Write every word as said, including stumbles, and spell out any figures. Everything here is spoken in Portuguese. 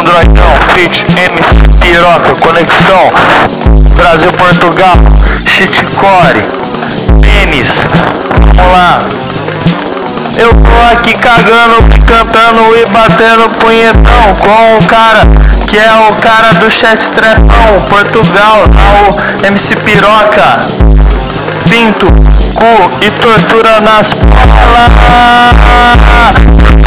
Androidão, feat, M C Piroca, conexão, Brasil, Portugal, shitcore, tênis, vamos lá. Eu tô aqui cagando, cantando e batendo punhetão com o cara que é o cara do chat trepão, Portugal, o M C Piroca, pinto, cu e tortura nas palas.